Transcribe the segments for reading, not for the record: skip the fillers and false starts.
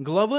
Глава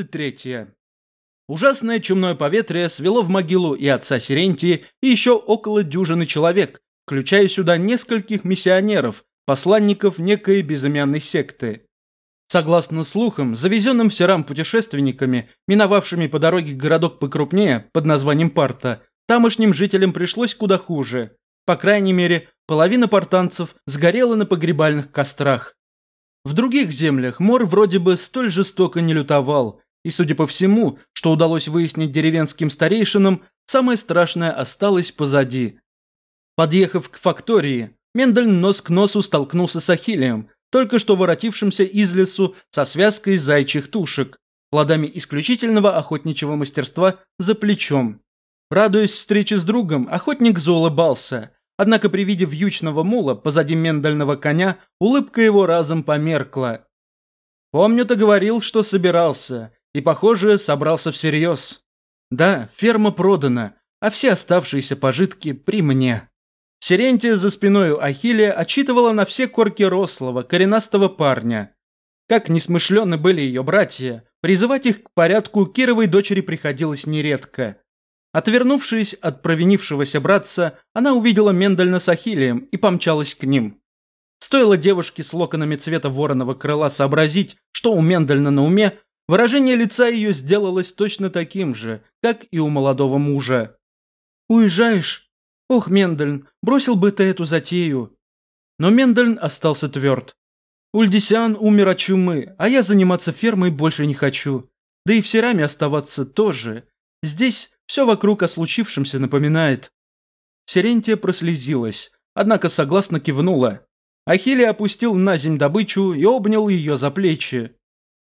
23. Ужасное чумное поветрие свело в могилу и отца Сирентии, и еще около дюжины человек, включая сюда нескольких миссионеров, посланников некой безымянной секты. Согласно слухам, завезенным в Серам путешественниками, миновавшими по дороге городок покрупнее под названием Парта, тамошним жителям пришлось куда хуже. По крайней мере, половина партанцев сгорела на погребальных кострах. В других землях Мор вроде бы столь жестоко не лютовал, и, судя по всему, что удалось выяснить деревенским старейшинам, самое страшное осталось позади. Подъехав к фактории, Мендельн нос к носу столкнулся с Ахиллеем, только что воротившимся из лесу со связкой зайчих тушек, плодами исключительного охотничьего мастерства за плечом. Радуясь встрече с другом, охотник заулыбался. Однако при виде вьючного мула позади Мендельного коня улыбка его разом померкла. «Помню, ты говорил, что собирался, и, похоже, собрался всерьез. Да, ферма продана, а все оставшиеся пожитки при мне». Сирентия за спиной Ахиллея отчитывала на все корки рослого, коренастого парня. Как несмышленны были ее братья, призывать их к порядку Кировой дочери приходилось нередко. Отвернувшись от провинившегося братца, она увидела Мендельна с Ахиллеем и помчалась к ним. Стоило девушке с локонами цвета вороного крыла сообразить, что у Мендельна на уме, выражение лица ее сделалось точно таким же, как и у молодого мужа. «Уезжаешь? Ох, Мендельн, бросил бы ты эту затею». Но Мендельн остался тверд. «Ульдисиан умер от чумы, а я заниматься фермой больше не хочу. Да и в Сераме оставаться тоже. Здесь все вокруг о случившемся напоминает». Сирентия прослезилась, однако согласно кивнула. Ахиллей опустил на земь добычу и обнял ее за плечи.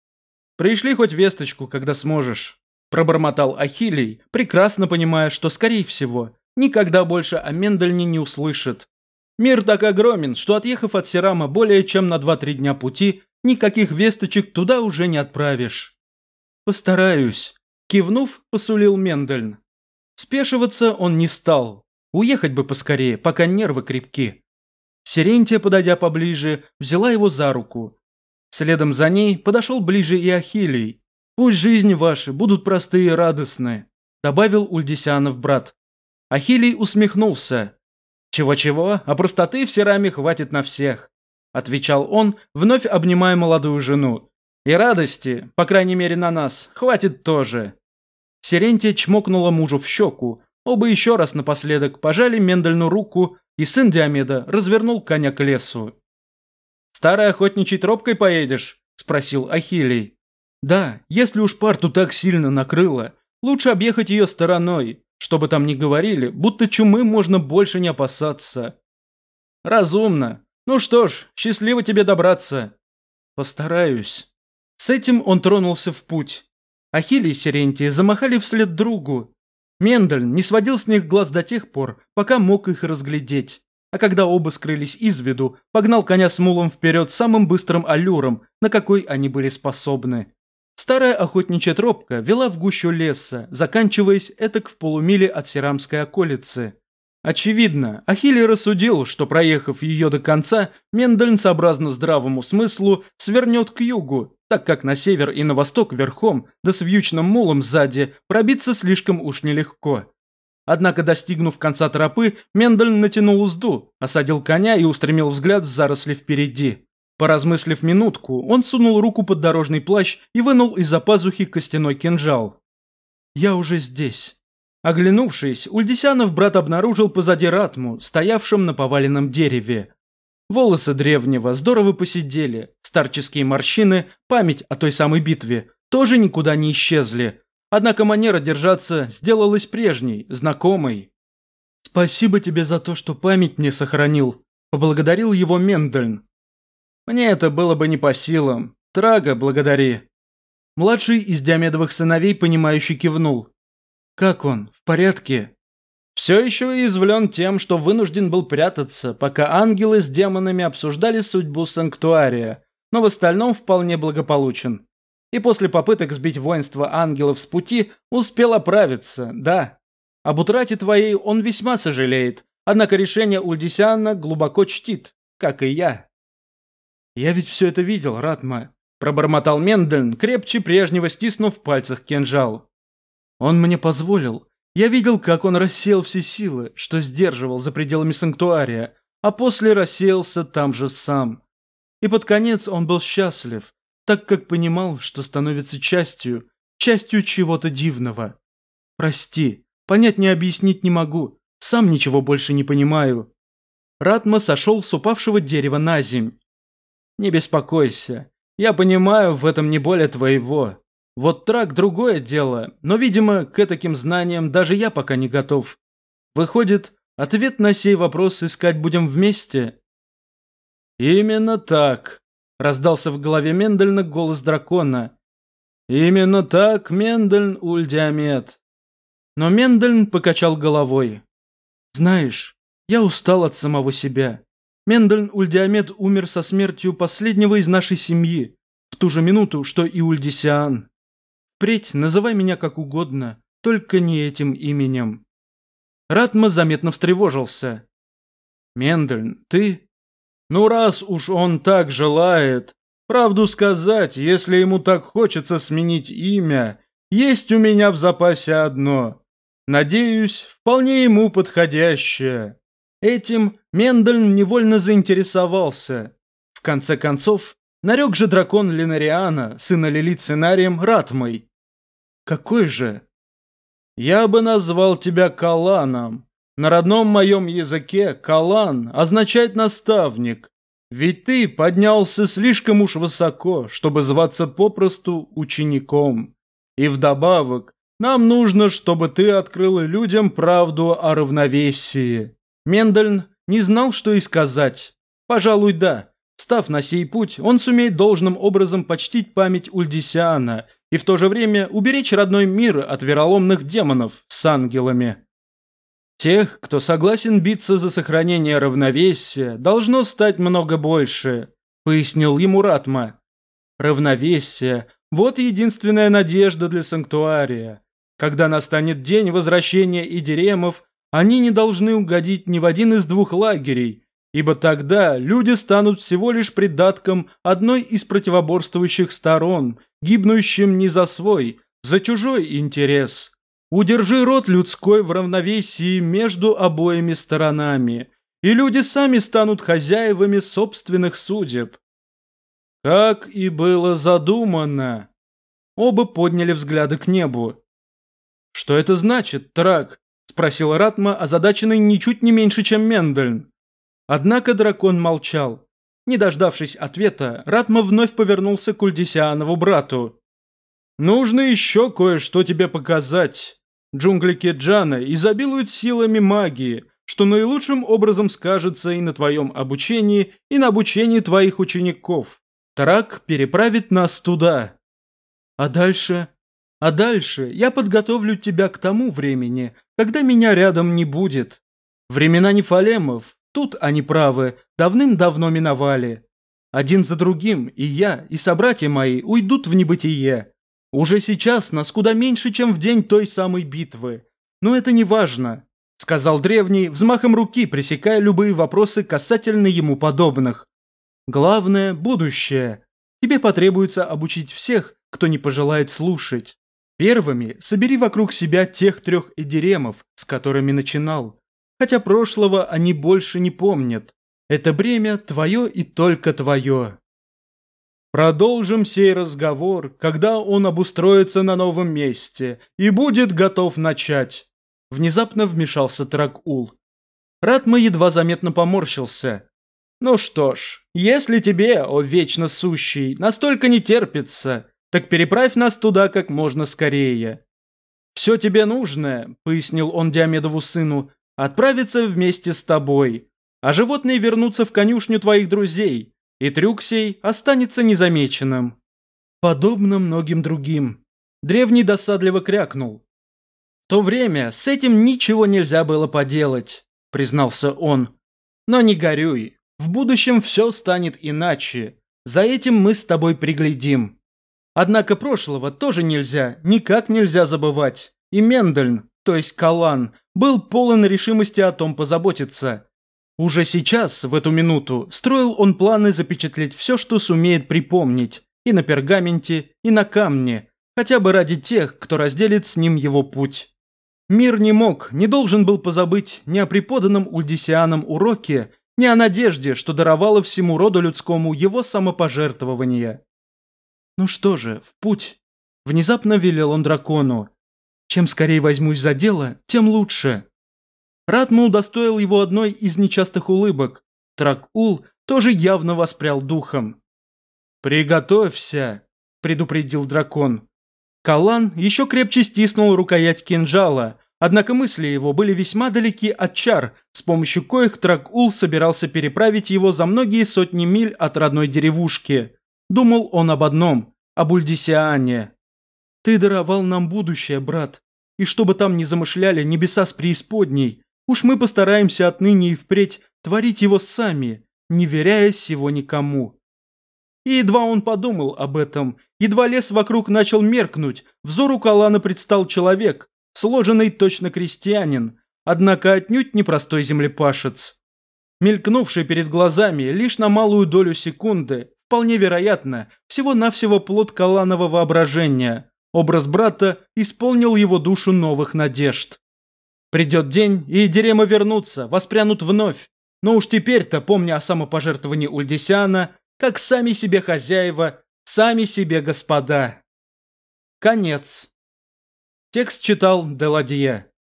«Пришли хоть весточку, когда сможешь», – пробормотал Ахиллей, прекрасно понимая, что, скорее всего, никогда больше о Мендельне не услышит. Мир так огромен, что, отъехав от Серама более чем на 2-3 дня пути, никаких весточек туда уже не отправишь. «Постараюсь», – кивнув, посулил Мендельн. Спешиваться он не стал. Уехать бы поскорее, пока нервы крепки. Сирентия, подойдя поближе, взяла его за руку. Следом за ней подошел ближе и Ахиллей. «Пусть жизни ваши будут простые и радостные», – добавил Ульдисианов брат. Ахиллей усмехнулся. «Чего-чего, а простоты в Сераме хватит на всех», – отвечал он, вновь обнимая молодую жену. «И радости, по крайней мере на нас, хватит тоже». Сирентия чмокнула мужу в щеку. Оба еще раз напоследок пожали Мендельну руку, и сын Диомеда развернул коня к лесу. «Старой охотничьей тропкой поедешь?» – спросил Ахиллей. «Да, если уж Парту так сильно накрыло, лучше объехать ее стороной, чтобы там не говорили, будто чумы можно больше не опасаться». «Разумно. Ну что ж, счастливо тебе добраться». «Постараюсь». С этим он тронулся в путь. Ахиллей и Сирентия замахали вслед другу. Мендельн не сводил с них глаз до тех пор, пока мог их разглядеть. А когда оба скрылись из виду, погнал коня с мулом вперед самым быстрым аллюром, на какой они были способны. Старая охотничья тропка вела в гущу леса, заканчиваясь этак в полумиле от Серамской околицы. Очевидно, Ахиллей рассудил, что, проехав ее до конца, Мендельн, сообразно здравому смыслу, свернет к югу, так как на север и на восток верхом, да с вьючным мулом сзади, пробиться слишком уж нелегко. Однако, достигнув конца тропы, Мендельн натянул узду, осадил коня и устремил взгляд в заросли впереди. Поразмыслив минутку, он сунул руку под дорожный плащ и вынул из-за пазухи костяной кинжал. «Я уже здесь». Оглянувшись, Ульдисианов брат обнаружил позади Ратму, стоявшим на поваленном дереве. Волосы древнего здорово поседели, старческие морщины, память о той самой битве, тоже никуда не исчезли. Однако манера держаться сделалась прежней, знакомой. «Спасибо тебе за то, что память мне сохранил», – поблагодарил его Мендельн. «Мне это было бы не по силам. Трага, благодари». Младший из Диомедовых сыновей, понимающий, кивнул. «Как он? В порядке?» «Все еще уязвлен тем, что вынужден был прятаться, пока ангелы с демонами обсуждали судьбу санктуария, но в остальном вполне благополучен. И после попыток сбить воинство ангелов с пути успел оправиться, да. Об утрате твоей он весьма сожалеет, однако решение Ульдисиана глубоко чтит, как и я». «Я ведь все это видел, Ратма», пробормотал Мендельн, крепче прежнего стиснув в пальцах кинжал. «Он мне позволил. Я видел, как он рассеял все силы, что сдерживал за пределами санктуария, а после рассеялся там же сам. И под конец он был счастлив, так как понимал, что становится частью чего-то дивного. Прости, понять не объяснить не могу, сам ничего больше не понимаю». Ратма сошел с упавшего дерева на земь. «Не беспокойся, я понимаю в этом не более твоего. Вот трак другое дело, но, видимо, к таким знаниям даже я пока не готов. Выходит, ответ на сей вопрос искать будем вместе?» «Именно так», — раздался в голове Мендельна голос дракона. «Именно так, Мендельн Ульдиамет». Но Мендельн покачал головой. «Знаешь, я устал от самого себя. Мендельн Ульдиамет умер со смертью последнего из нашей семьи, в ту же минуту, что и Ульдисиан. Впредь называй меня как угодно, только не этим именем». Ратма заметно встревожился. «Мендельн, ты...» «Ну, раз уж он так желает, правду сказать, если ему так хочется сменить имя, есть у меня в запасе одно. Надеюсь, вполне ему подходящее». Этим Мендельн невольно заинтересовался. В конце концов, нарек же дракон Линариана, сына Лилит Сценарием, Ратмой. «Какой же?» «Я бы назвал тебя Каланом. На родном моем языке Калан означает наставник. Ведь ты поднялся слишком уж высоко, чтобы зваться попросту учеником. И вдобавок, нам нужно, чтобы ты открыл людям правду о равновесии». Мендельн не знал, что и сказать. Пожалуй, да. Став на сей путь, он сумеет должным образом почтить память Ульдисиана и в то же время уберечь родной мир от вероломных демонов с ангелами. Тех, кто согласен биться за сохранение равновесия, должно стать много больше, пояснил ему Ратма. Равновесие – вот единственная надежда для санктуария. Когда настанет день возвращения идиремов, они не должны угодить ни в один из двух лагерей, ибо тогда люди станут всего лишь придатком одной из противоборствующих сторон, гибнущим не за свой, за чужой интерес. Удержи род людской в равновесии между обоими сторонами, и люди сами станут хозяевами собственных судеб. Как и было задумано. Оба подняли взгляды к небу. «Что это значит, Трак?» — спросил Ратма, озадаченный ничуть не меньше, чем Мендельн. Однако дракон молчал. Не дождавшись ответа, Ратма вновь повернулся к Ульдисианову брату. «Нужно еще кое-что тебе показать. Джунгли Кеджана изобилуют силами магии, что наилучшим образом скажется и на твоем обучении, и на обучении твоих учеников. Трак переправит нас туда. А дальше? А дальше я подготовлю тебя к тому времени, когда меня рядом не будет. Времена нефалемов, тут они правы, давным-давно миновали. Один за другим и я, и собратья мои уйдут в небытие. Уже сейчас нас куда меньше, чем в день той самой битвы. Но это не важно», — сказал древний, взмахом руки пресекая любые вопросы касательно ему подобных. «Главное — будущее. Тебе потребуется обучить всех, кто не пожелает слушать. Первыми собери вокруг себя тех 3 эдиремов, с которыми начинал. Хотя прошлого они больше не помнят. Это бремя твое и только твое. Продолжим сей разговор, когда он обустроится на новом месте и будет готов начать». Внезапно вмешался Трак-Ул. Ратма едва заметно поморщился. «Ну что ж, если тебе, о вечно сущий, настолько не терпится, так переправь нас туда как можно скорее. Все тебе нужное, — пояснил он Диомедову сыну, — отправиться вместе с тобой, а животные вернутся в конюшню твоих друзей, и трюк сей останется незамеченным». Подобно многим другим. Древний досадливо крякнул. «В то время с этим ничего нельзя было поделать», — признался он. «Но не горюй, в будущем все станет иначе, за этим мы с тобой приглядим. Однако прошлого тоже нельзя, никак нельзя забывать, и Мендельн, то есть Калан, был полон решимости о том позаботиться. Уже сейчас, в эту минуту, строил он планы запечатлеть все, что сумеет припомнить, и на пергаменте, и на камне, хотя бы ради тех, кто разделит с ним его путь. Мир не мог, не должен был позабыть ни о преподанном Ульдисианом уроке, ни о надежде, что даровало всему роду людскому его самопожертвование. «Ну что же, в путь!» – внезапно велел он дракону. «Чем скорее возьмусь за дело, тем лучше». Ратма удостоил его одной из нечастых улыбок. Трак-Ул тоже явно воспрял духом. «Приготовься!» – предупредил дракон. Калан еще крепче стиснул рукоять кинжала, однако мысли его были весьма далеки от чар, с помощью коих Трак-Ул собирался переправить его за многие сотни миль от родной деревушки. Думал он об одном – об Ульдисиане. «Ты даровал нам будущее, брат, и что бы там ни замышляли небеса с преисподней, уж мы постараемся отныне и впредь творить его сами, не веряя сего никому». И едва он подумал об этом, едва лес вокруг начал меркнуть, взору Калана предстал человек, сложенный точно крестьянин, однако отнюдь не простой землепашец. Мелькнувший перед глазами лишь на малую долю секунды, вполне вероятно, всего-навсего плод Каланова воображения, образ брата исполнил его душу новых надежд. Придет день, и Дерема вернутся, воспрянут вновь, но уж теперь-то, помня о самопожертвовании Ульдисиана, как сами себе хозяева, сами себе господа. Конец. Текст читал Деладье.